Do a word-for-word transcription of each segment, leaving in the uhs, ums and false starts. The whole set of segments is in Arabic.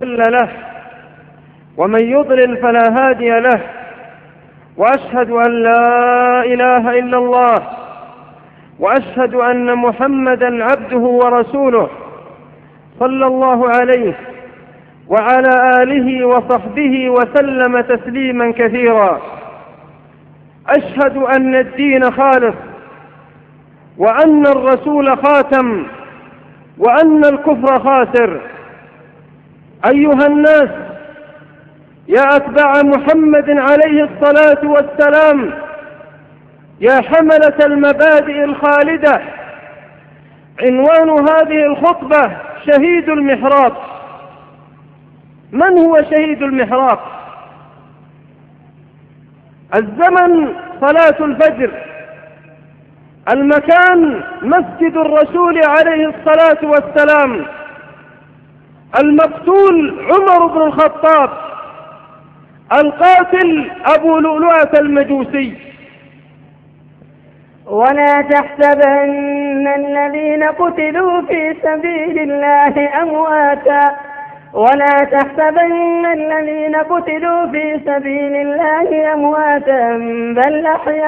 مضل له ومن يضلل فلا هادي له، وأشهد أن لا إله إلا الله، وأشهد أن محمدا عبده ورسوله صلى الله عليه وعلى آله وصحبه وسلم تسليما كثيرا. أشهد أن الدين خالص، وأن الرسول خاتم، وأن الكفر خاسر. أيها الناس، يا أتباع محمد عليه الصلاة والسلام، يا حملة المبادئ الخالدة، عنوان هذه الخطبة شهيد المحراب. من هو شهيد المحراب؟ الزمن صلاة الفجر، المكان مسجد الرسول عليه الصلاة والسلام، المقتول عمر بن الخطاب، القاتل أبو لؤلؤة المجوسي. ولا تحسبن الذين قتلوا في سبيل الله أمواتا ولا تحسبن الذين قتلوا في سبيل الله أمواتا بل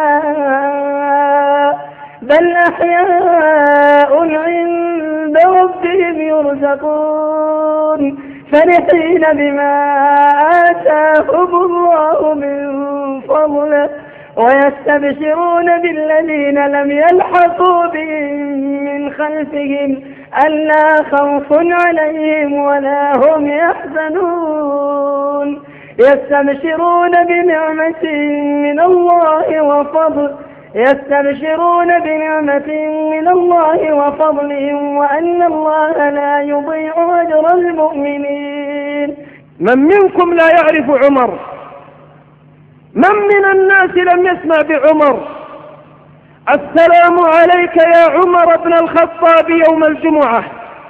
أحياء بل أحياء عند ربهم يرزقون فرحين بما آتاهم الله من فضله ويستبشرون بالذين لم يلحقوا بهم من خلفهم ألا خوف عليهم ولا هم يحزنون يستبشرون بنعمة من الله وفضل يستبشرون بنعمة من الله وفضل وأن الله لا يضيع أجر المؤمنين. من منكم لا يعرف عمر؟ من من الناس لم يسمع بعمر؟ السلام عليك يا عمر بن الخطاب يوم الجمعة،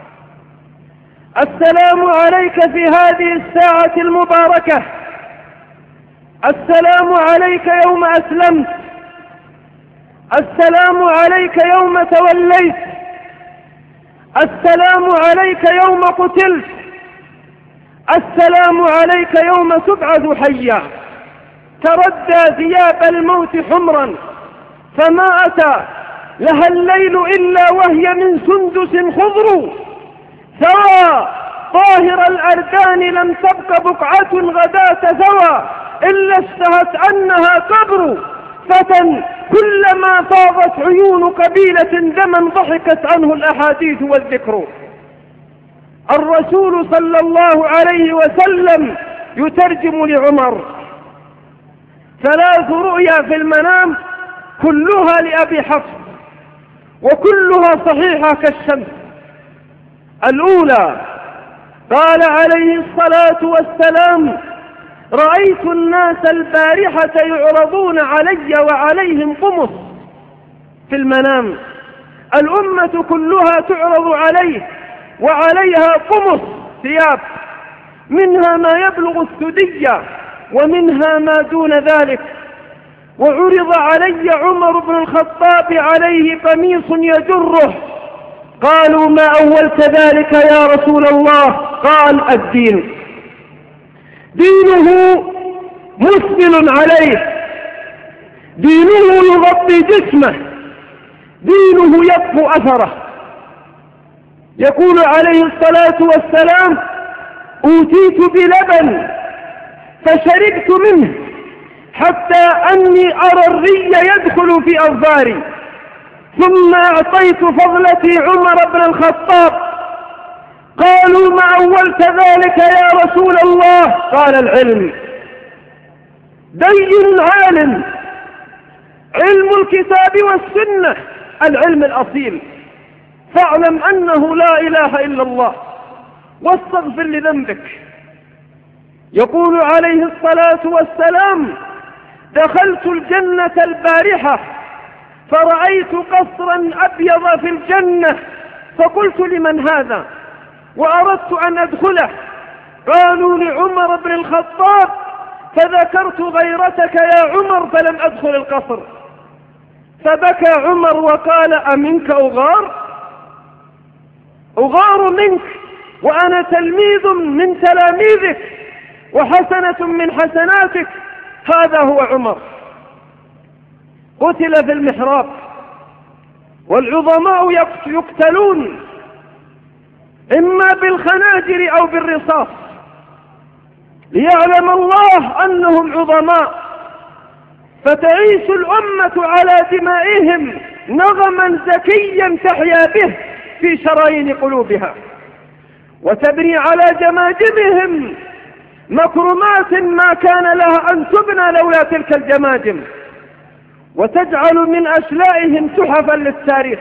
السلام عليك في هذه الساعة المباركة، السلام عليك يوم أسلمت، السلام عليك يوم توليت، السلام عليك يوم قتلت، السلام عليك يوم تبعث حيا. تردى ثياب الموت حمرا فما أتى لها الليل إلا وهي من سندس خضر، ثوى طاهر الأردان لم تبق بقعة غداة ثوى إلا اشتهت أنها قبر، فتى كلما فاضت عيون قبيلة دما ضحكت عنه الأحاديث والذكر. الرسول صلى الله عليه وسلم يترجم لعمر ثلاث رؤيا في المنام كلها لأبي حفص وكلها صحيحة كالشمس. الأولى قال عليه الصلاة والسلام: رأيت الناس البارحة يعرضون علي وعليهم قمص في المنام. الأمة كلها تعرض عليه وعليها قمص ثياب، منها ما يبلغ الثدية ومنها ما دون ذلك. وعرض علي عمر بن الخطاب عليه قميص يجره، قالوا: ما أولت ذلك يا رسول الله؟ قال: الدين. دينه مسبل عليه، دينه يغطي جسمه، دينه يطفو أثره. يقول عليه الصلاة والسلام: أوتيت بلبن فشربت منه حتى أني أرى الري يدخل في أظفاري، ثم أعطيت فضلتي عمر بن الخطاب. قالوا: ما أولت ذلك يا رسول الله؟ قال: العلم. دين عالم، علم الكتاب والسنة، العلم الأصيل. فاعلم أنه لا إله إلا الله واستغفر لذنبك. يقول عليه الصلاة والسلام: دخلت الجنة البارحة فرأيت قصرا أبيض في الجنة، فقلت: لمن هذا؟ وأردت أن أدخله. قالوا: لعمر بن الخطاب. فذكرت غيرتك يا عمر فلم أدخل القصر. فبكى عمر وقال: أمنك أغار؟ أغار منك وأنا تلميذ من تلاميذك وحسنة من حسناتك. هذا هو عمر. قتل في المحراب والعظماء يقتلون إما بالخناجر أو بالرصاص، ليعلم الله أنهم عظماء، فتعيش الأمة على دمائهم نغما زكيا تحيا به في شرايين قلوبها، وتبني على جماجمهم مكرمات ما كان لها أن تبنى لولا تلك الجماجم، وتجعل من أشلائهم تحفا للتاريخ.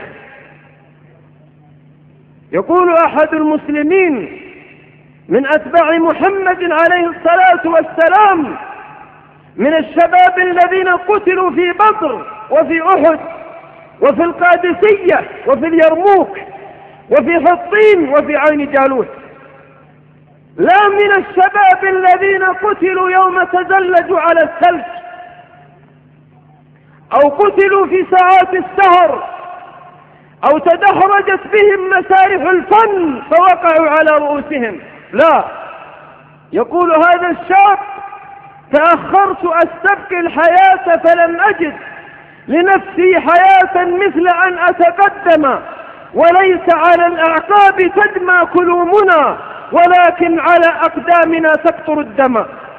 يقول أحد المسلمين من أتباع محمد عليه الصلاة والسلام من الشباب الذين قتلوا في بدر وفي أحد وفي القادسية وفي اليرموك وفي حطين وفي عين جالوت، لا من الشباب الذين قتلوا يوم تزلجوا على الثلج أو قتلوا في ساعات السهر أو تدحرجت بهم مسارح الفن فوقعوا على رؤوسهم، لا. يقول هذا الشاب: تأخرت أستبقي الحياة فلم أجد لنفسي حياة مثل أن أتقدم، وليس على الأعقاب تدمى كلومنا ولكن على أقدامنا تقطر الدم.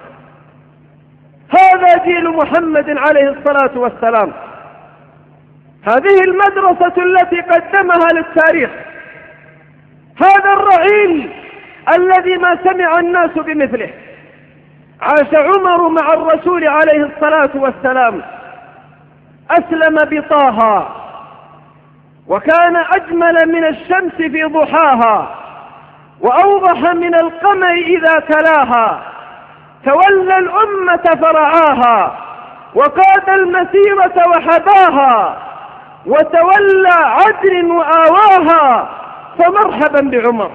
هذا جيل محمد عليه الصلاة والسلام، هذه المدرسة التي قدمها للتاريخ، هذا الرعيل الذي ما سمع الناس بمثله. عاش عمر مع الرسول عليه الصلاة والسلام، أسلم بطه، وكان أجمل من الشمس في ضحاها، وأوضح من القمر إذا تلاها، تولى الأمة فرعاها، وقاد المسيرة وحباها، وتولى عدل وآواها، فمرحبا بعمر.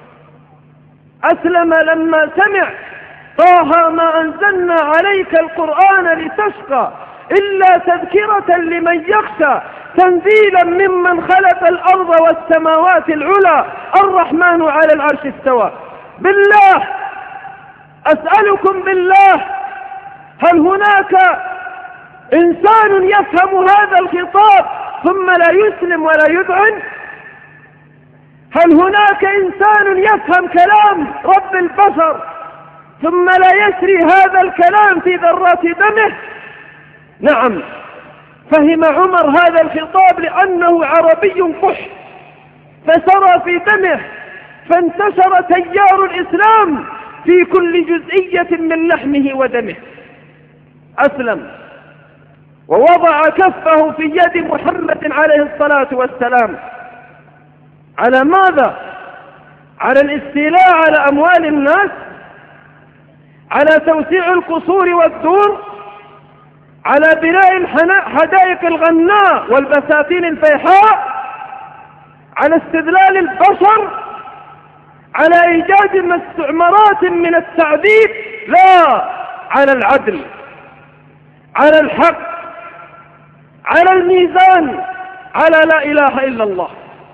أسلم لما سمع: طه ما أنزلنا عليك القرآن لتشقى إلا تذكرة لمن يخشى تنزيلا ممن خلق الأرض والسماوات العلى الرحمن على العرش استوى. بالله أسألكم بالله، هل هناك إنسان يفهم هذا الخطاب ثم لا يسلم ولا يذعن؟ هل هناك إنسان يفهم كلام رب البشر ثم لا يسري هذا الكلام في ذرات دمه؟ نعم، فهم عمر هذا الخطاب لأنه عربي قح، فسرى في دمه، فانتشر تيار الإسلام في كل جزئية من لحمه ودمه. أسلم ووضع كفه في يد محمد عليه الصلاة والسلام. على ماذا؟ على الاستيلاء على أموال الناس، على توسيع القصور والدور، على بناء الحدائق الغناء والبساتين الفيحاء، على استذلال البشر، على إيجاد مستعمرات من التعذيب، لا، على العدل، على الحق، على الميزان، على لا إله إلا الله.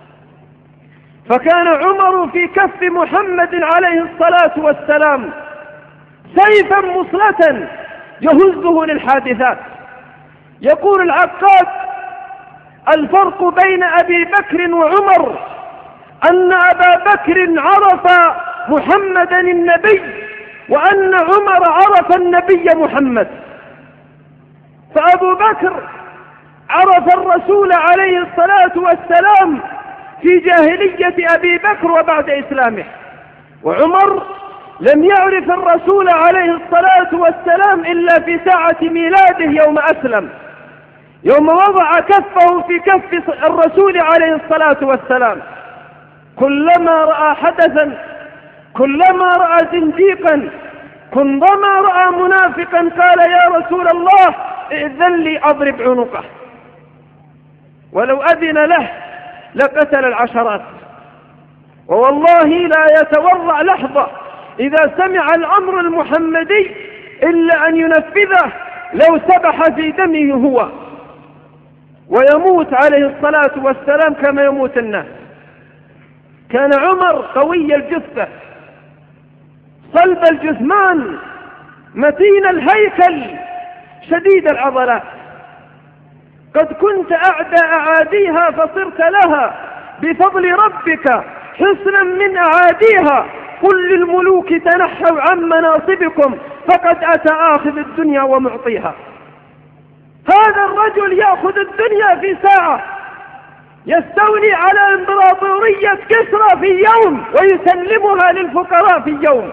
فكان عمر في كف محمد عليه الصلاة والسلام سيفا مصلة يهزه للحادثات. يقول العقاد: الفرق بين أبي بكر وعمر أن أبا بكر عرف محمدا النبي، وأن عمر عرف النبي محمد. فأبو بكر عرف الرسول عليه الصلاة والسلام في جاهلية أبي بكر وبعد إسلامه، وعمر لم يعرف الرسول عليه الصلاة والسلام إلا في ساعة ميلاده يوم أسلم، يوم وضع كفه في كف الرسول عليه الصلاة والسلام. كلما رأى حدثا، كلما رأى زنديقا، كلما رأى منافقا قال: يا رسول الله ائذن لي أضرب عنقه. ولو أذن له لقتل العشرات. ووالله لا يتورع لحظة إذا سمع الأمر المحمدي إلا أن ينفذه لو سبح في دمه هو، ويموت عليه الصلاة والسلام كما يموت الناس. كان عمر قوي الجثة صلب الجثمان متين الهيكل شديد العضلات، قد كنت أعدى أعاديها فصرت لها بفضل ربك حصنا من أعاديها. قل للملوك تنحوا عن مناصبكم فقد أتى آخذ الدنيا ومعطيها. هذا الرجل يأخذ الدنيا في ساعة، يستولي على إمبراطورية كسرى في يوم ويسلمها للفقراء في يوم.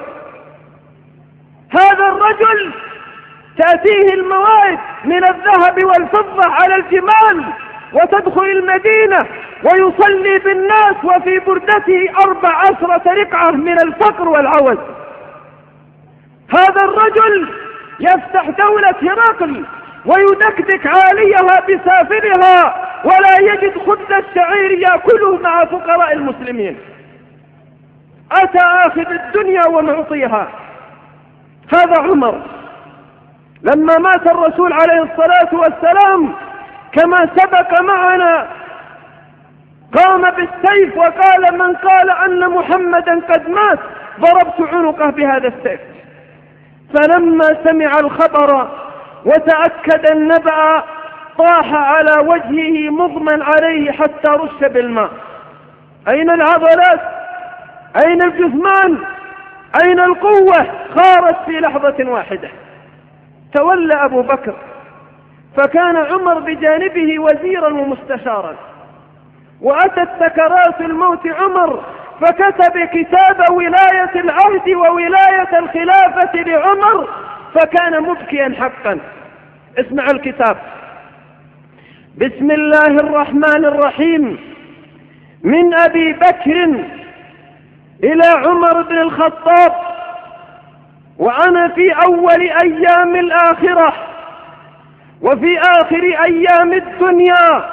هذا الرجل تأتيه الموائد من الذهب والفضة على الجمال وتدخل المدينة ويصلي بالناس وفي بردته أربع عشرة رقعة من الفقر والعوز. هذا الرجل يفتح دولة هرقل ويدكدك عاليها بسافرها ولا يجد خبز الشعير يأكله مع فقراء المسلمين. أتى آخذ الدنيا ومعطيها. هذا عمر. لما مات الرسول عليه الصلاة والسلام كما سبق معنا قام بالسيف وقال: من قال أن محمدا قد مات ضربت عنقه بهذا السيف. فلما سمع الخبر وتأكد النبأ طاح على وجهه مغمى عليه حتى رش بالماء. أين العضلات؟ أين الجثمان؟ أين القوة؟ خارت في لحظة واحدة. تولى أبو بكر، فكان عمر بجانبه وزيرا ومستشارا، وأتت سكرات الموت عمر فكتب كتاب ولاية العهد وولاية الخلافة لعمر، فكان مبكيا حقا. اسمع الكتاب: بسم الله الرحمن الرحيم، من أبي بكر إلى عمر بن الخطاب، وأنا في أول أيام الآخرة وفي آخر أيام الدنيا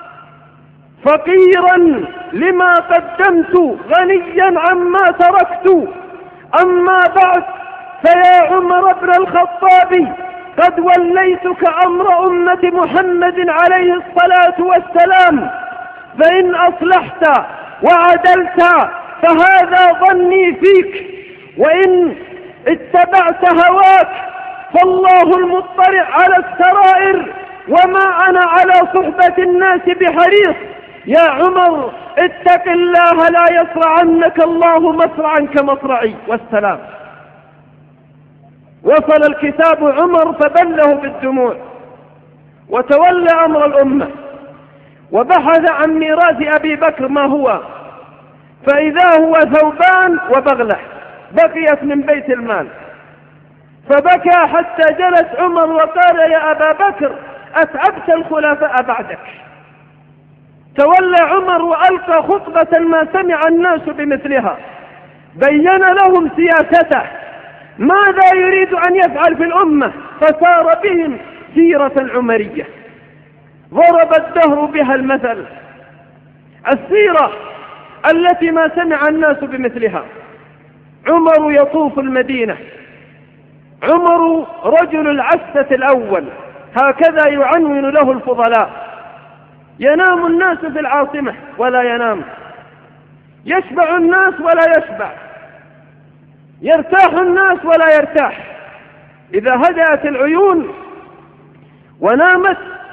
فقيرا لما قدمت غنيا عما تركت. أما بعد فيا عمر بن الخطاب قد وليتك أمر أمة محمد عليه الصلاة والسلام، فإن أصلحت وعدلت فهذا ظني فيك، وإن اتبعت هواك فالله المطلع على السرائر وما أنا على صحبة الناس بحريص. يا عمر اتق الله لا يصرعنك الله مصرعا كمصرعي. والسلام. وصل الكتاب عمر فبله بالدموع وتولى أمر الأمة وبحث عن ميراث أبي بكر ما هو، فإذا هو ثوبان وبغلة بقيت من بيت المال. فبكى حتى جلس عمر وقال: يا أبا بكر أتعبت الخلفاء بعدك. تولى عمر وألقى خطبة ما سمع الناس بمثلها، بين لهم سياسته ماذا يريد أن يفعل في الأمة، فسار بهم سيرة عمرية ضرب الدهر بها المثل، السيرة التي ما سمع الناس بمثلها. عمر يطوف المدينة، عمر رجل العسة الأول، هكذا يعنون له الفضلاء. ينام الناس في العاصمة ولا ينام، يشبع الناس ولا يشبع، يرتاح الناس ولا يرتاح. إذا هدأت العيون ونامت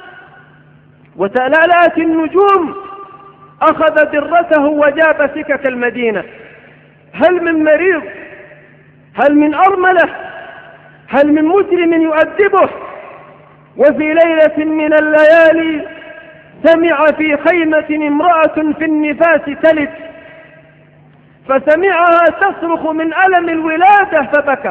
وتلالأت النجوم أخذ درته وجاب سكك المدينة. هل من مريض؟ هل من أرملة؟ هل من مجرم يؤدبه؟ وفي ليلة من الليالي سمع في خيمة امرأة في النفاس تلد، فسمعها تصرخ من ألم الولادة فبكى،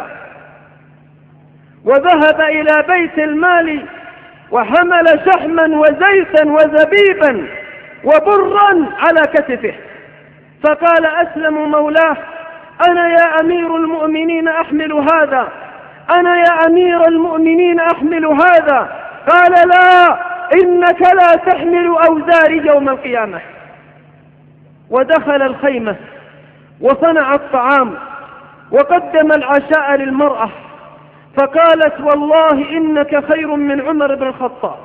وذهب إلى بيت المال وحمل شحما وزيتا وزبيبا وبرا على كتفه، فقال: أسلم مولاه، أنا يا أمير المؤمنين أحمل هذا، أنا يا أمير المؤمنين أحمل هذا. قال: لا، إنك لا تحمل أوزاري يوم القيامة. ودخل الخيمة وصنع الطعام وقدم العشاء للمرأة، فقالت: والله إنك خير من عمر بن الخطاب.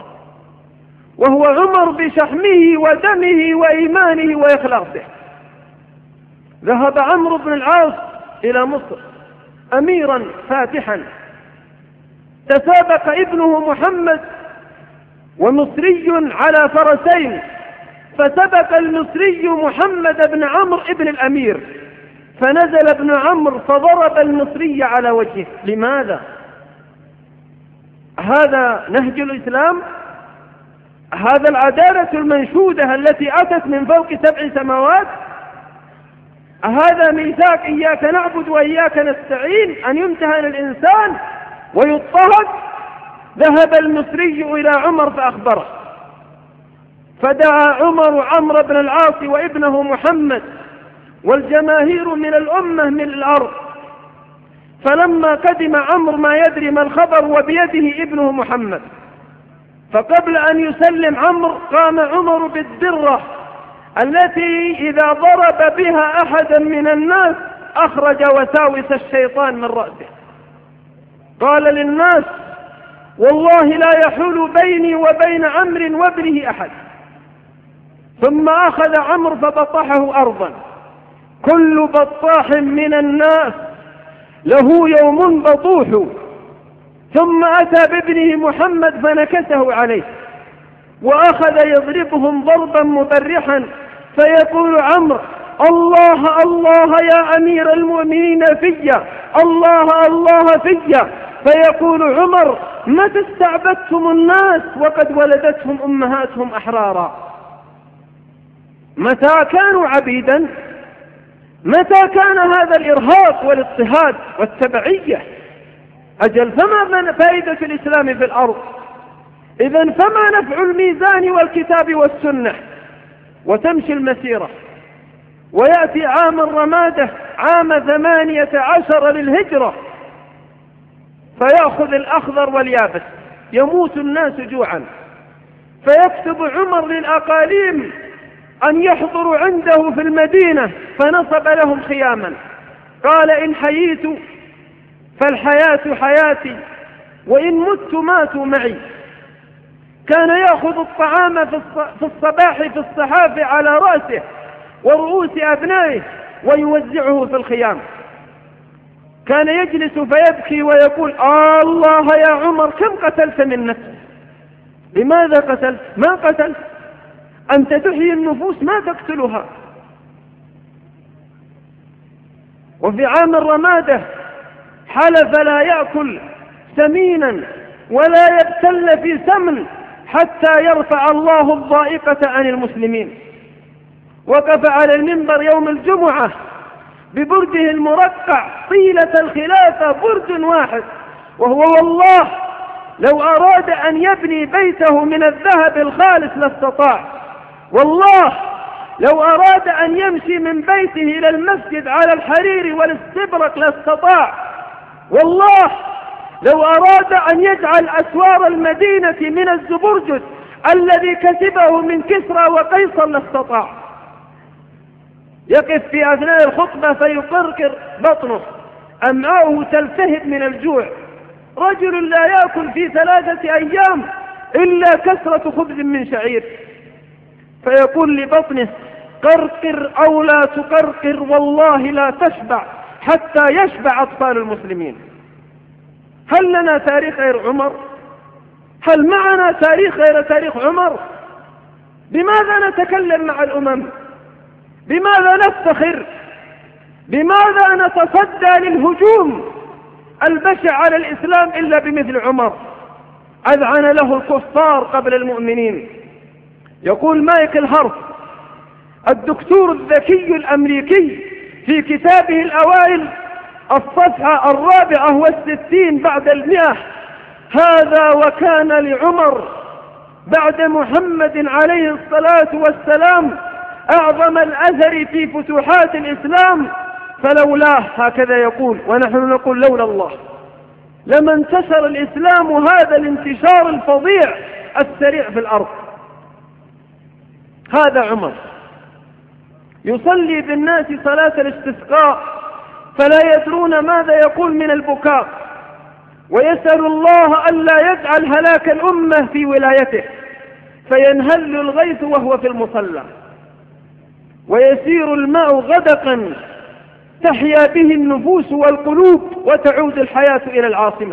وهو عمر بشحمه ودمه وإيمانه وإخلاصه. ذهب عمرو بن العاص إلى مصر أميرا فاتحا، تسابق ابنه محمد ومصري على فرسين، فسبق المصري محمد بن عمرو ابن الأمير، فنزل ابن عمرو فضرب المصري على وجهه. لماذا؟ هذا نهج الإسلام؟ هذا العدالة المنشودة التي أتت من فوق سبع سماوات؟ هذا ميثاق إياك نعبد وإياك نستعين أن يمتهن الإنسان ويضطهد؟ ذهب المصري إلى عمر فأخبره، فدعا عمر عمرو بن العاص وابنه محمد والجماهير من الأمة من الأرض، فلما قدم عمرو ما يدري ما الخبر وبيده ابنه محمد، فقبل أن يسلم عمرو قام عمر بالدرة التي إذا ضرب بها أحدا من الناس أخرج وساوس الشيطان من رأسه. قال للناس: والله لا يحول بيني وبين عمرو وابنه أحد. ثم أخذ عمرو فبطحه أرضا. كل بطاح من الناس له يوم بطوح. ثم أتى بابنه محمد فنكسه عليه وأخذ يضربهم ضربا مبرحا، فيقول عمرو: الله الله يا أمير المؤمنين فيا، الله الله فيا. فيقول عمر: متى استعبدتم الناس وقد ولدتهم أمهاتهم أحرارا؟ متى كانوا عبيدا؟ متى كان هذا الإرهاق والاضطهاد والتبعية؟ أجل فما فائدة الإسلام في الأرض؟ إذن فما نفع الميزان والكتاب والسنة؟ وتمشي المسيرة ويأتي عام الرمادة عام ثمانية عشر للهجرة، فيأخذ الأخضر واليابس، يموت الناس جوعا، فيكتب عمر للأقاليم أن يحضروا عنده في المدينة، فنصب لهم خياما. قال: إن حييت فالحياة حياتي، وإن مت ماتوا معي. كان يأخذ الطعام في الصباح في الصحاف على رأسه ورؤوس أبنائه ويوزعه في الخيام. كان يجلس فيبكي ويقول: آه الله يا عمر، كم قتلت من نفس؟ لماذا قتلت؟ ما قتلت، أنت تحيي النفوس ما تقتلها. وفي عام الرمادة حلف لا يأكل سمينا ولا يبتل في سمن حتى يرفع الله الضائقة عن المسلمين. وقف على المنبر يوم الجمعة ببرده المرقع طيلة الخلافة، برد واحد، وهو والله لو أراد أن يبني بيته من الذهب الخالص لاستطاع، والله لو أراد أن يمشي من بيته إلى المسجد على الحرير والاستبرق لاستطاع، والله لو أراد أن يجعل أسوار المدينة من الزبرجد الذي كسبه من كسرى وقيصر لاستطاع. يقف في أثناء الخطبة فيقرقر بطنه، أمعاؤه تلتهب من الجوع. رجل لا يأكل في ثلاثة أيام إلا كسرة خبز من شعير، فيقول لبطنه: قرقر أو لا تقرقر، والله لا تشبع حتى يشبع أطفال المسلمين. هل لنا تاريخ غير عمر؟ هل معنا تاريخ غير تاريخ عمر؟ بماذا نتكلم مع الأمم؟ بماذا نفتخر؟ بماذا نتصدى للهجوم البشع على الإسلام إلا بمثل عمر؟ أذعن له الكفار قبل المؤمنين. يقول مايكل هارف الدكتور الذكي الأمريكي في كتابه الأوائل الصفحة الرابعة والستين بعد المئة: هذا وكان لعمر بعد محمد عليه الصلاة والسلام أعظم الأثر في فتوحات الإسلام، فلولاه، هكذا يقول، ونحن نقول لولا الله لما انتشر الإسلام هذا الانتشار الفظيع السريع في الأرض. هذا عمر يصلي بالناس صلاة الاستسقاء فلا يدرون ماذا يقول من البكاء، ويسأل الله ألا يجعل هلاك الأمة في ولايته، فينهل الغيث وهو في المصلى، ويسير الماء غدقا تحيا به النفوس والقلوب وتعود الحياة إلى العاصمة.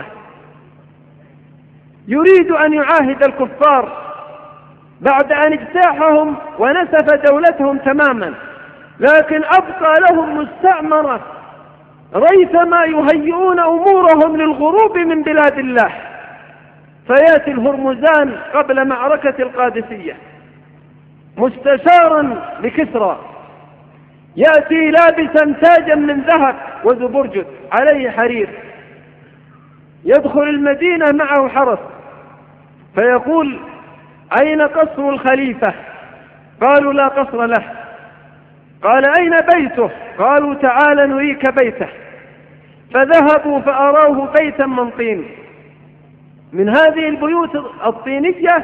يريد أن يعاهد الكفار بعد أن اجتاحهم ونسف دولتهم تماما، لكن أبقى لهم مستعمرة ريثما يهيئون أمورهم للغروب من بلاد الله. فيأتي الهرمزان قبل معركة القادسية مستشارا لكسرى، يأتي لابسا تاجا من ذهب وزبرجد عليه حرير، يدخل المدينة معه حرس، فيقول: أين قصر الخليفة؟ قالوا: لا قصر له. قال: أين بيته؟ قالوا: تعال نريك بيته. فذهبوا فأراه بيتا من طين، من هذه البيوت الطينية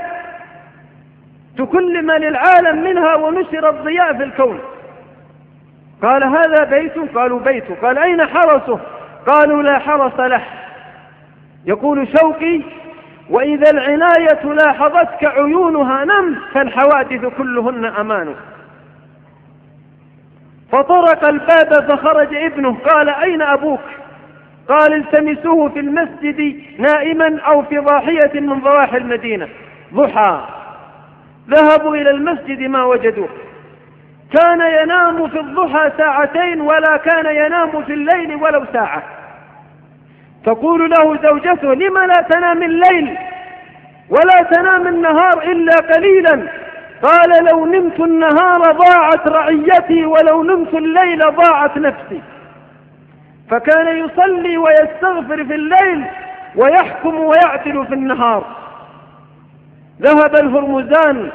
تكلم للعالم منها ونشر الضياء في الكون. قال: هذا بيته؟ قالوا: بيته. قال: أين حرسه؟ قالوا: لا حرس له. يقول شوقي: وإذا العناية لاحظتك عيونها نم، فالحوادث كلهن أمان. فطرق الباب فخرج ابنه، قال: أين أبوك؟ قال: التمسوه في المسجد نائما أو في ضاحية من ضواحي المدينة ضحى. ذهبوا إلى المسجد ما وجدوه، كان ينام في الضحى ساعتين ولا كان ينام في الليل ولو ساعة. تقول له زوجته: لم لا تنام الليل ولا تنام النهار إلا قليلا؟ قال: لو نمت النهار ضاعت رعيتي ولو نمت الليل ضاعت نفسي. فكان يصلي ويستغفر في الليل ويحكم ويعتل في النهار. ذهب الهرمزان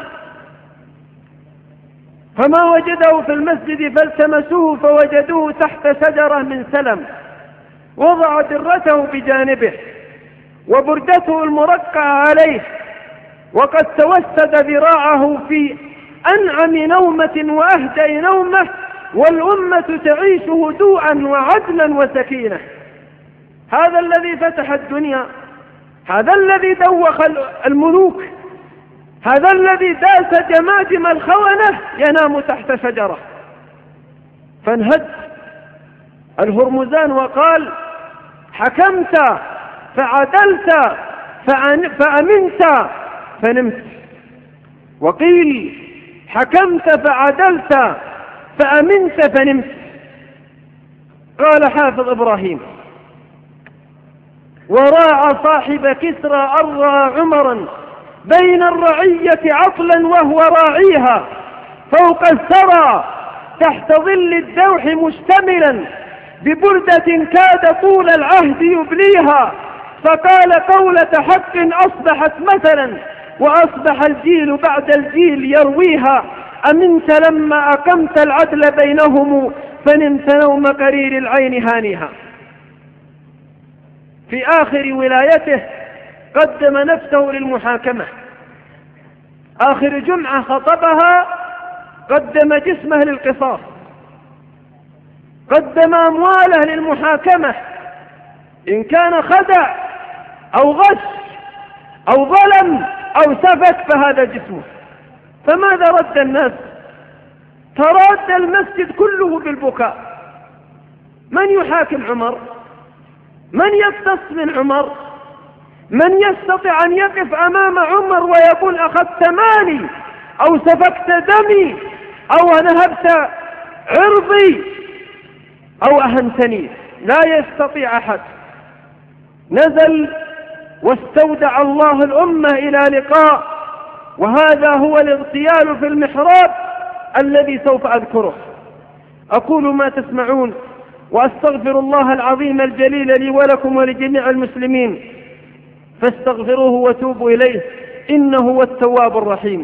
فما وجده في المسجد فالتمسوه فوجدوه تحت شجرة من سلم، وضع درته بجانبه وبردته المرقعة عليه، وقد توسد ذراعه في أنعم نومة وأهدى نومة، والأمة تعيش هدوءا وعدلا وسكينة. هذا الذي فتح الدنيا، هذا الذي دوخ الملوك، هذا الذي داس جماجم الخونة ينام تحت شجرة. فانهد الهرمزان وقال: حكمت فعدلت فأمنت فنمت. وقيل: حكمت فعدلت فأمنت فنمت. قال حافظ إبراهيم: وراعى صاحب كسرى أرى عمرا بين الرعية عطلا وهو راعيها، فوق الثرى تحت ظل الدوح مشتملا ببردة كاد طول العهد يبليها، فقال قولة حق أصبحت مثلا وأصبح الجيل بعد الجيل يرويها. أمنت لما أقمت العدل بينهم فنمت نوم قرير العين هانيها. في آخر ولايته قدم نفسه للمحاكمة، آخر جمعة خطبها قدم جسمه للقصاص، قدم أمواله للمحاكمة، إن كان خدع أو غش أو ظلم أو سفك فهذا جسمه. فماذا رد الناس؟ تراد المسجد كله بالبكاء. من يحاكم عمر؟ من يقتص من عمر؟ من يستطيع أن يقف أمام عمر ويقول أخذت مالي أو سفكت دمي أو نهبت عرضي أو أهنتني؟ لا يستطيع أحد. نزل واستودع الله الأمة إلى لقاء، وهذا هو الاغتيال في المحراب الذي سوف أذكره. أقول ما تسمعون وأستغفر الله العظيم الجليل لي ولكم ولجميع المسلمين، فاستغفروه وتوبوا إليه إنه هو التواب الرحيم.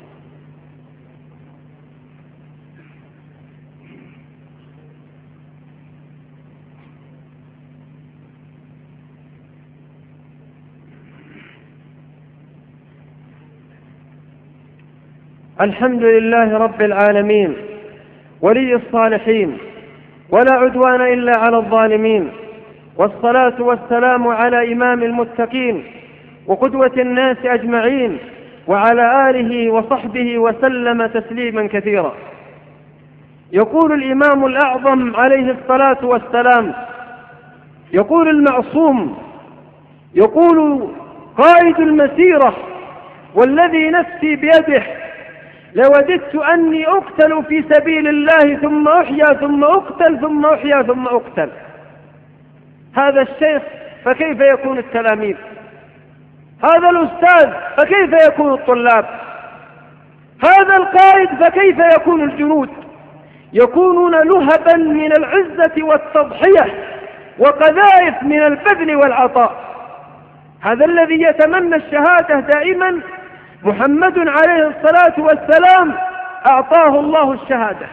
الحمد لله رب العالمين ولي الصالحين، ولا عدوان إلا على الظالمين، والصلاة والسلام على إمام المتقين وقدوة الناس أجمعين، وعلى آله وصحبه وسلم تسليما كثيرا. يقول الإمام الأعظم عليه الصلاة والسلام، يقول المعصوم، يقول قائد المسيرة: والذي نفسي بيده لوددت أني أقتل في سبيل الله ثم أحيا ثم أقتل ثم أحيا ثم أقتل. هذا الشيخ فكيف يكون التلاميذ؟ هذا الأستاذ فكيف يكون الطلاب؟ هذا القائد فكيف يكون الجنود؟ يكونون لهبا من العزة والتضحية وقذائف من البذل والعطاء. هذا الذي يتمنى الشهادة دائما محمد عليه الصلاة والسلام أعطاه الله الشهادة.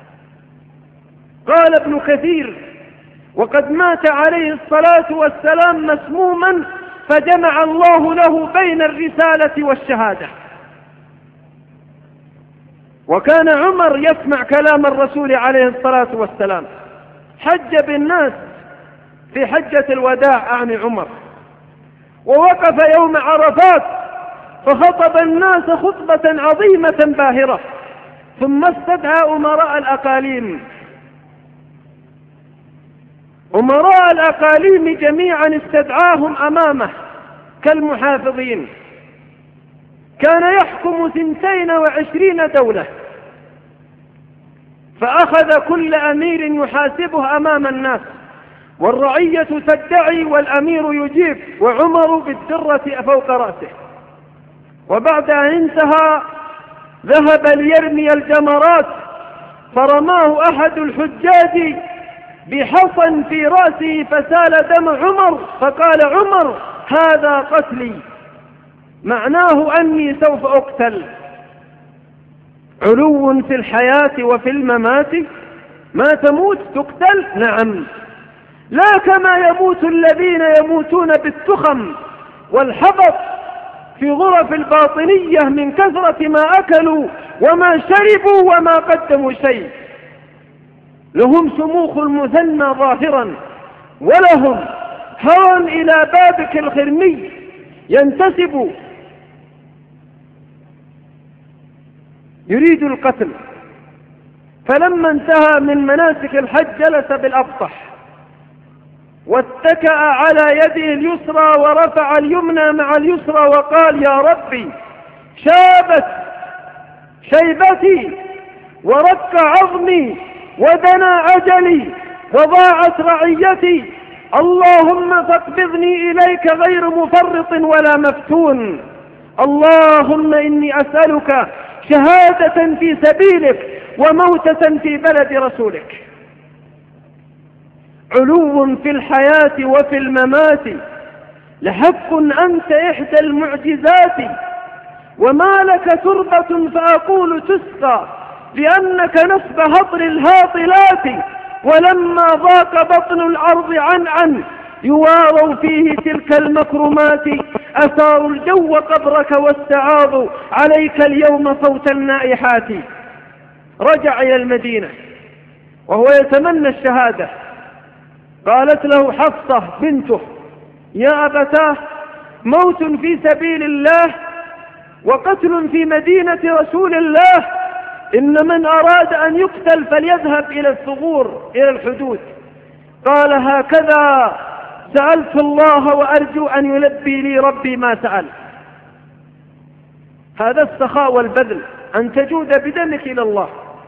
قال ابن كثير: وقد مات عليه الصلاة والسلام مسموما فجمع الله له بين الرسالة والشهادة. وكان عمر يسمع كلام الرسول عليه الصلاة والسلام، حج بالناس في حجة الوداع أعني عمر، ووقف يوم عرفات فخطب الناس خطبة عظيمة باهرة، ثم استدعى أمراء الأقاليم أمراء الأقاليم جميعا استدعاهم أمامه كالمحافظين. كان يحكم ثنتين وعشرين دولة، فأخذ كل أمير يحاسبه أمام الناس، والرعية تدعي والأمير يجيب، وعمر بالدرة فوق رأسه. وبعد أن انتهى ذهب ليرمي الجمرات، فرماه أحد الحجاج بحصى في رأسه فسال دم عمر، فقال عمر: هذا قتلي، معناه أني سوف أقتل. علو في الحياة وفي الممات، ما تموت تقتل، نعم، لا كما يموت الذين يموتون بالتخم والحبط في غرف الباطنية من كثرة ما أكلوا وما شربوا وما قدموا شيء. لهم شموخ المثنى ظاهرا، ولهم هوى إلى بابك الخرمي ينتسب، يريد القتل. فلما انتهى من مناسك الحج جلس بالأبطح واتكأ على يده اليسرى ورفع اليمنى مع اليسرى وقال: يا ربي، شابت شيبتي ورق عظمي ودنا أجلي وضاعت رعيتي، اللهم فاقبضني إليك غير مفرط ولا مفتون، اللهم إني أسألك شهادة في سبيلك وموتة في بلد رسولك. علو في الحياة وفي الممات، لحق أنت إحدى المعجزات، وما لك تربة فأقول تسقى، لأنك نسب هطر الهاطلات، ولما ضاق بطن الأرض عنعا يواروا فيه تلك المكرمات، أثاروا الجو قبرك واستعاضوا عليك اليوم صوت النائحات. رجع إلى المدينة وهو يتمنى الشهادة. قالت له حفصة بنته: يا أبتاه، موت في سبيل الله وقتل في مدينة رسول الله، إن من أراد أن يقتل فليذهب إلى الثغور، إلى الحدود. قال: هكذا سألت الله وأرجو أن يلبي لي ربي ما سأل. هذا السخاء والبذل، أن تجود بدمك إلى الله.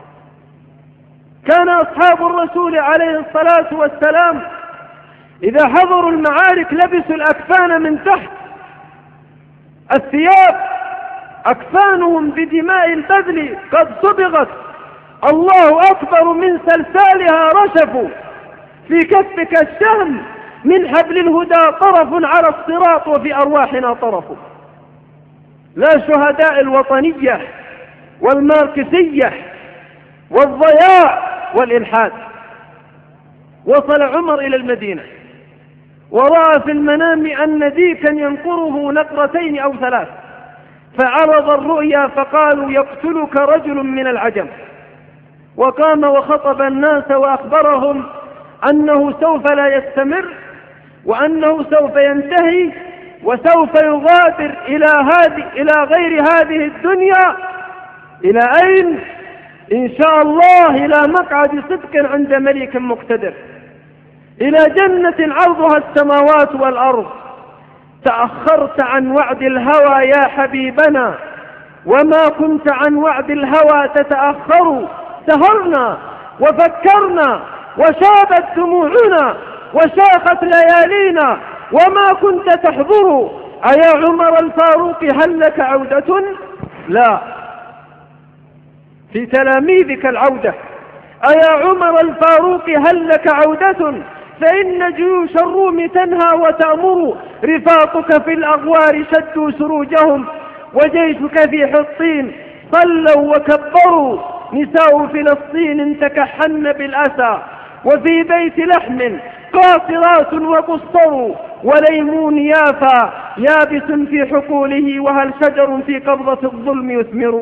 كان أصحاب الرسول عليه الصلاة والسلام إذا حضروا المعارك لبسوا الأكفان من تحت الثياب، أكفانهم بدماء البذل قد صبغت، الله أكبر من سلسالها رشفوا، في كفك الشهم من حبل الهدى طرف على الصراط، وفي أرواحنا طرف. لا شهداء الوطنية والماركسية والضياع والإلحاد. وصل عمر إلى المدينة ورأى في المنام أن ديكا ينقره نقرتين أو ثلاث، فعرض الرؤيا فقالوا: يقتلك رجل من العجم. وقام وخطب الناس وأخبرهم أنه سوف لا يستمر، وأنه سوف ينتهي، وسوف يغادر إلى هذه إلى غير هذه الدنيا. إلى أين؟ إن شاء الله إلى مقعد صدق عند ملك مقتدر، إلى جنة عرضها السماوات والأرض. تأخرت عن وعد الهوى يا حبيبنا، وما كنت عن وعد الهوى تتأخر. سهرنا وفكرنا وشابت دموعنا وشاخت ليالينا وما كنت تحضر. أيا عمر الفاروق هل لك عودة؟ لا، في تلاميذك العودة. أيا عمر الفاروق هل لك عودة؟ فإن جيوش الروم تنهى وتأمر. رفاقك في الأغوار شدوا سروجهم، وجيشك في حطين صلوا وكبروا. نساء فلسطين تكحن بالأسى، وفي بيت لحم قاصرات وقصروا. وليمون يافا يابس في حقوله، وهل شجر في قبضة الظلم يثمر.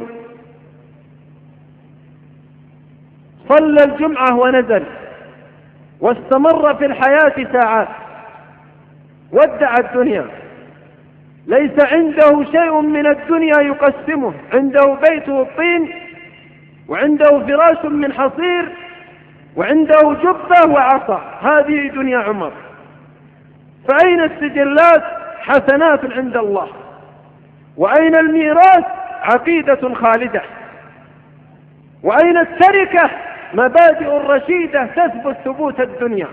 صلى الجمعة ونزل، واستمر في الحياة ساعات. ودع الدنيا، ليس عنده شيء من الدنيا يقسمه. عنده بيته الطين، وعنده فراش من حصير، وعنده جبة وعصا. هذه دنيا عمر. فأين السجلات؟ حسنات عند الله. وأين الميراث؟ عقيدة خالدة. وأين التركة؟ مبادئ رشيدة تثبت ثبوت الدنيا.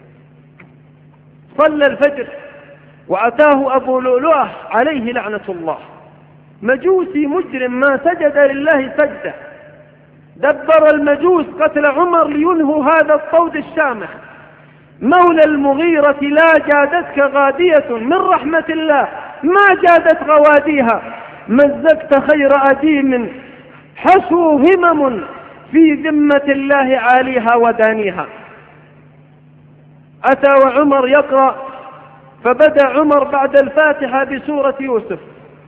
صلى الفجر وأتاه أبو لؤلؤة عليه لعنة الله، مجوسي مجرم ما سجد لله سجدة. دبر المجوس قتل عمر لينهوا هذا الطود الشامخ. مولى المغيرة لا جادتك غادية من رحمة الله، ما جادت غواديها. مزقت خير أديم حسوا همم، في ذمة الله عاليها ودانيها. أتى وعمر يقرأ، فبدأ عمر بعد الفاتحة بسورة يوسف،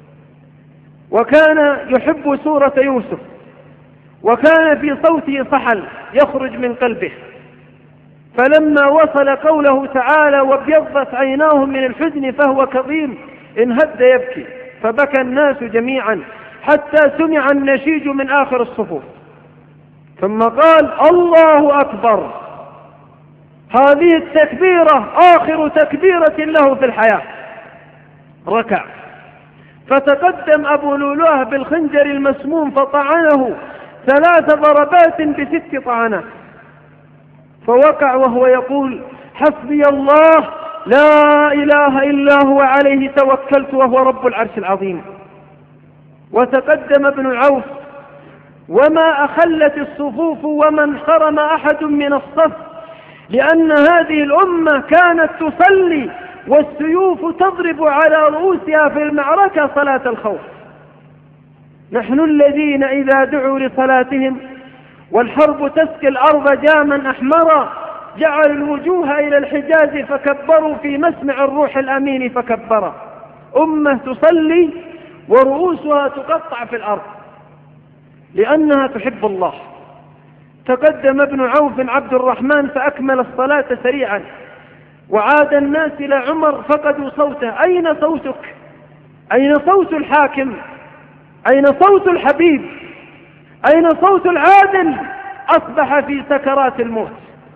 وكان يحب سورة يوسف، وكان في صوته صحل يخرج من قلبه. فلما وصل قوله تعالى وابيضت عيناه من الحزن فهو كظيم، انهد يبكي، فبكى الناس جميعا حتى سمع النشيج من آخر الصفوف. ثم قال الله أكبر. هذه التكبيرة آخر تكبيرة له في الحياة. ركع، فتقدم أبو لؤلؤة بالخنجر المسموم فطعنه ثلاث ضربات بست طعنات، فوقع وهو يقول حسبي الله لا إله إلا هو عليه توكلت وهو رب العرش العظيم. وتقدم ابن عوف، وما أخلت الصفوف وما انخرم أحد من الصف، لأن هذه الأمة كانت تصلي والسيوف تضرب على رؤوسها في المعركة صلاة الخوف. نحن الذين إذا دعوا لصلاتهم والحرب تسقي الأرض جاما أحمرا جعلوا الوجوه إلى الحجاز فكبروا في مسمع الروح الأمين فكبرا. أمة تصلي ورؤوسها تقطع في الأرض لأنها تحب الله. تقدم ابن عوف عبد الرحمن فأكمل الصلاة سريعا، وعاد الناس إلى عمر فقدوا صوته. أين صوتك؟ أين صوت الحاكم؟ أين صوت الحبيب؟ أين صوت العادل؟ أصبح في سكرات الموت.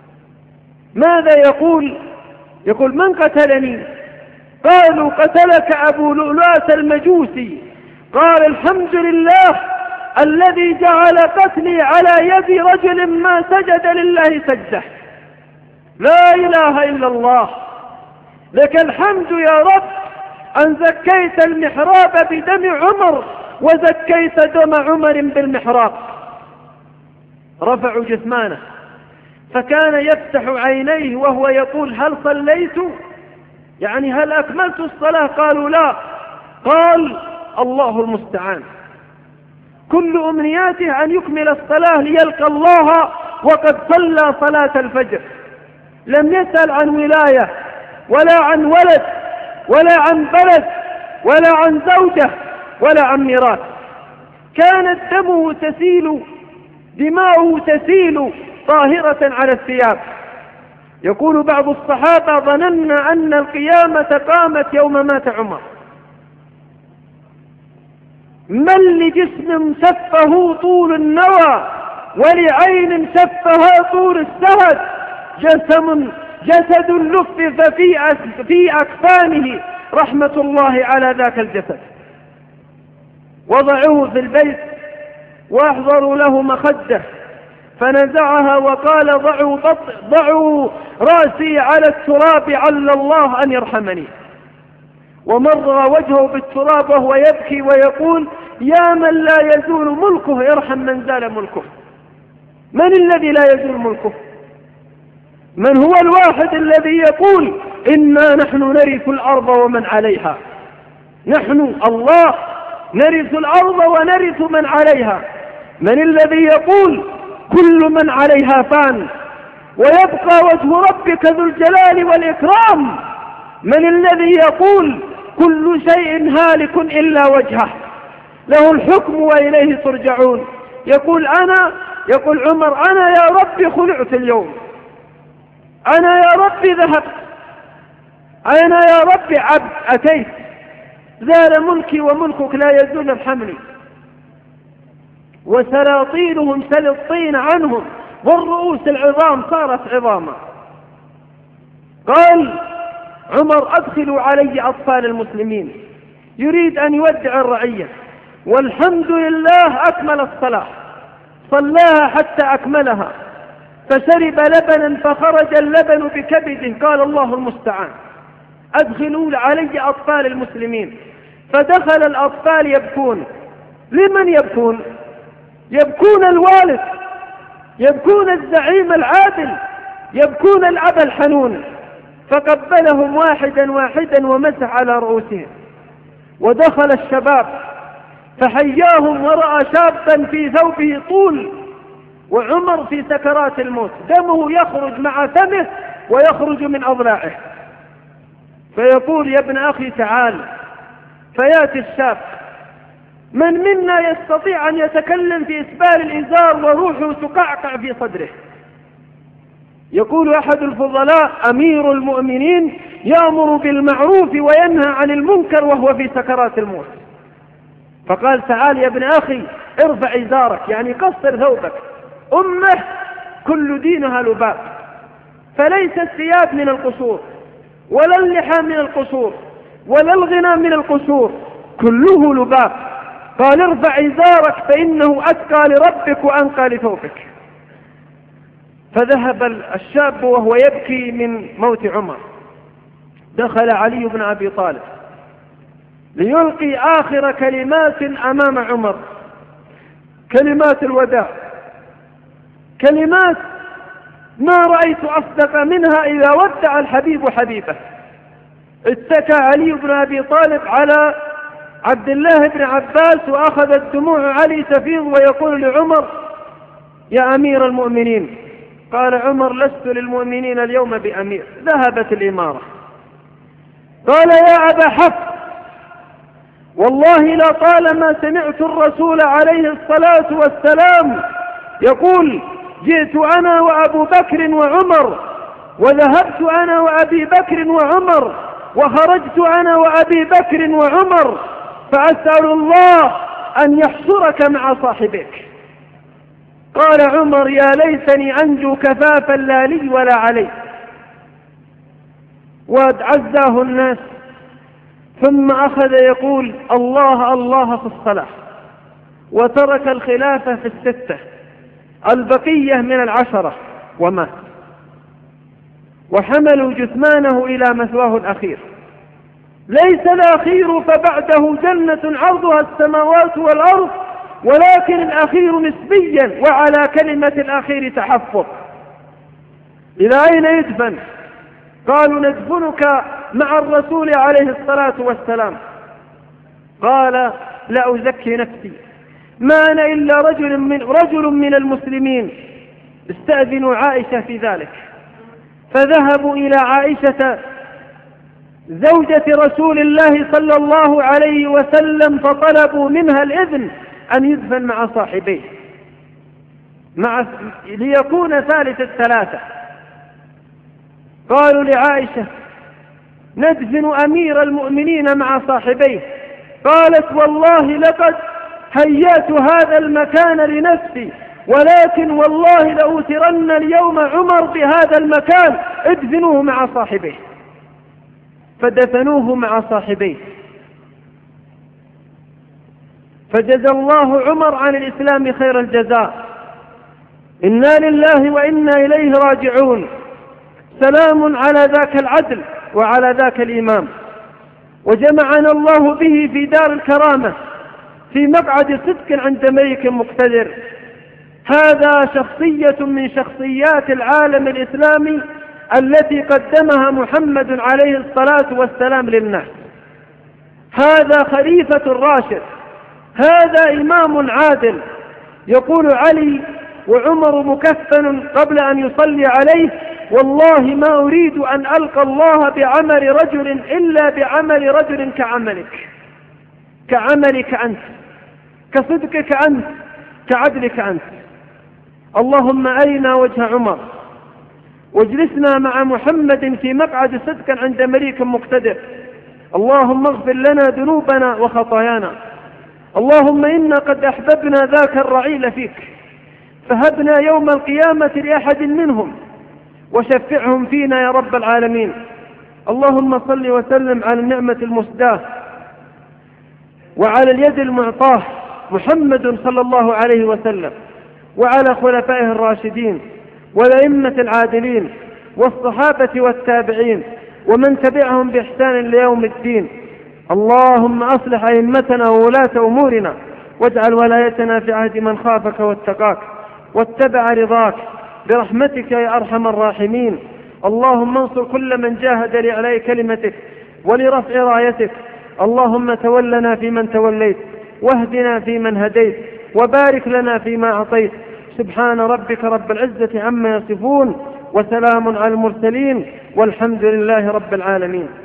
ماذا يقول؟ يقول من قتلني؟ قالوا قتلك أبو لؤلؤة المجوسي. قال الحمد لله الذي جعل قتلي على يد رجل ما سجد لله سجده. لا إله إلا الله، لك الحمد يا رب أن زكيت المحراب بدم عمر وزكيت دم عمر بالمحراب. رفعوا جثمانه فكان يفتح عينيه وهو يقول هل صليت؟ يعني هل أكملت الصلاة؟ قالوا لا. قال الله المستعان. كل أمنياته أن يكمل الصلاة ليلقى الله وقد صلى صلاة الفجر. لم يسأل عن ولاية ولا عن ولد ولا عن بلد ولا عن زوجة ولا عن ميراث. كانت دمه تسيل، دماؤه تسيل طاهرة على الثياب. يقول بعض الصحابة ظننا أن القيامة قامت يوم مات عمر. من لجسم سفه طول النوى ولعين شفها طور السهد جسم جسد لفف في في أكفانه رحمة الله على ذاك الجسد. وضعوه في البيت واحضروا له مخدة فنزعها وقال ضعوا, ضعوا رأسي على التراب عل الله أن يرحمني. ومر وجهه بالتراب وهو يبكي ويقول يا من لا يزول ملكه ارحم من زال ملكه. من الذي لا يزول ملكه؟ من هو الواحد الذي يقول إنا نحن نرث الأرض ومن عليها؟ نحن الله نرث الأرض ونرث من عليها. من الذي يقول كل من عليها فان ويبقى وجه ربك ذو الجلال والإكرام؟ من الذي يقول كل شيء هالك إلا وجهه له الحكم وإليه ترجعون؟ يقول أنا يقول عمر أنا يا ربي خلعت اليوم، أنا يا ربي ذهبت، أنا يا ربي عبد أتيت، زال ملكي وملكك لا يزول ارحمني. وسلاطينهم سل الطين عنهم والرؤوس العظام صارت عظاما. قال عمر أدخلوا علي أطفال المسلمين، يريد أن يودع الرعية، والحمد لله أكمل الصلاة، صلاها حتى أكملها، فشرب لبنا فخرج اللبن بكبده، قال الله المستعان. أدخلوا علي أطفال المسلمين، فدخل الأطفال يبكون. لمن يبكون؟ يبكون الوالد، يبكون الزعيم العادل، يبكون الأب الحنون. فقبلهم واحدا واحدا ومسح على رؤوسهم. ودخل الشباب فحياهم ورأى شابا في ثوبه طول وعمر في سكرات الموت، دمه يخرج مع فمه ويخرج من أضلاعه، فيقول يا ابن أخي تعال. فياتي الشاب، من منا يستطيع أن يتكلم في إسبال الإزار وروحه تقعقع في صدره؟ يقول أحد الفضلاء أمير المؤمنين يأمر بالمعروف وينهى عن المنكر وهو في سكرات الموت. فقال تعال يا ابن أخي ارفع إزارك، يعني قصر ثوبك. أمه كل دينها لباب، فليس الثياب من القصور ولا اللحى من القصور ولا الغنى من القصور، كله لباب. قال ارفع إزارك فإنه أتقى لربك وأنقى لثوبك. فذهب الشاب وهو يبكي من موت عمر. دخل علي بن أبي طالب ليلقي آخر كلمات أمام عمر، كلمات الوداع، كلمات ما رأيت أصدق منها إذا ودع الحبيب حبيبه. اتكى علي بن أبي طالب على عبد الله بن عباس وأخذت دموع علي تفيض ويقول لعمر يا أمير المؤمنين. قال عمر لست للمؤمنين اليوم بأمير، ذهبت الإمارة. قال يا أبا حفص والله لطالما سمعت الرسول عليه الصلاة والسلام يقول جئت أنا وأبو بكر وعمر وذهبت أنا وأبي بكر وعمر وخرجت أنا وأبي بكر وعمر، فأسأل الله أن يحصرك مع صاحبك. قال عمر يا ليتني أنجو كفافا لا لي ولا علي. وعزاه الناس، ثم أخذ يقول الله الله في الصلاة، وترك الخلافة في الستة البقية من العشرة ومات. وحملوا جثمانه إلى مثواه الأخير، ليس الأخير فبعده جنة عرضها السماوات والأرض، ولكن الأخير نسبيا، وعلى كلمة الأخير تحفظ. إلى أين يدفن؟ قالوا ندفنك مع الرسول عليه الصلاة والسلام. قال لا أزكي نفسي، ما أنا إلا رجل من, رجل من المسلمين، استأذنوا عائشة في ذلك. فذهبوا إلى عائشة زوجة رسول الله صلى الله عليه وسلم فطلبوا منها الإذن أن يدفن مع صاحبيه مع ليكون ثالث الثلاثة. قالوا لعائشة ندفن أمير المؤمنين مع صاحبيه. قالت والله لقد هيأت هذا المكان لنفسي ولكن والله لأوترن اليوم عمر بهذا المكان، ادفنوه مع صاحبيه. فدفنوه مع صاحبيه. فجزى الله عمر عن الإسلام خير الجزاء. إنا لله وإنا إليه راجعون. سلام على ذاك العدل وعلى ذاك الإمام. وجمعنا الله به في دار الكرامة في مقعد صدق عند ملك مقتدر. هذا شخصية من شخصيات العالم الإسلامي التي قدمها محمد عليه الصلاة والسلام للناس. هذا خليفة راشد، هذا إمام عادل. يقول علي وعمر مكفن قبل أن يصلي عليه: والله ما أريد أن ألقى الله بعمل رجل إلا بعمل رجل كعملك، كعملك أنت، كصدقك أنت، كعدلك أنت. اللهم أرنا وجه عمر، واجلسنا مع محمد في مقعد صدق عند مليك مقتدر. اللهم اغفر لنا ذنوبنا وخطايانا. اللهم إنا قد أحببنا ذاك الرعيل فيك، فهبنا يوم القيامة لأحد منهم وشفعهم فينا يا رب العالمين. اللهم صل وسلم على النعمة المسداة وعلى اليد المعطاة محمد صلى الله عليه وسلم، وعلى خلفائه الراشدين والأئمة العادلين والصحابة والتابعين ومن تبعهم بإحسان ليوم الدين. اللهم أصلح أئمتنا وولاة أمورنا، واجعل ولايتنا في عهد من خافك واتقاك واتبع رضاك برحمتك يا أرحم الراحمين. اللهم انصر كل من جاهد لإعلاء كلمتك ولرفع رايتك. اللهم تولنا فيمن توليت، واهدنا فيمن هديت، وبارك لنا فيما أعطيت. سبحان ربك رب العزة عما يصفون، وسلام على المرسلين، والحمد لله رب العالمين.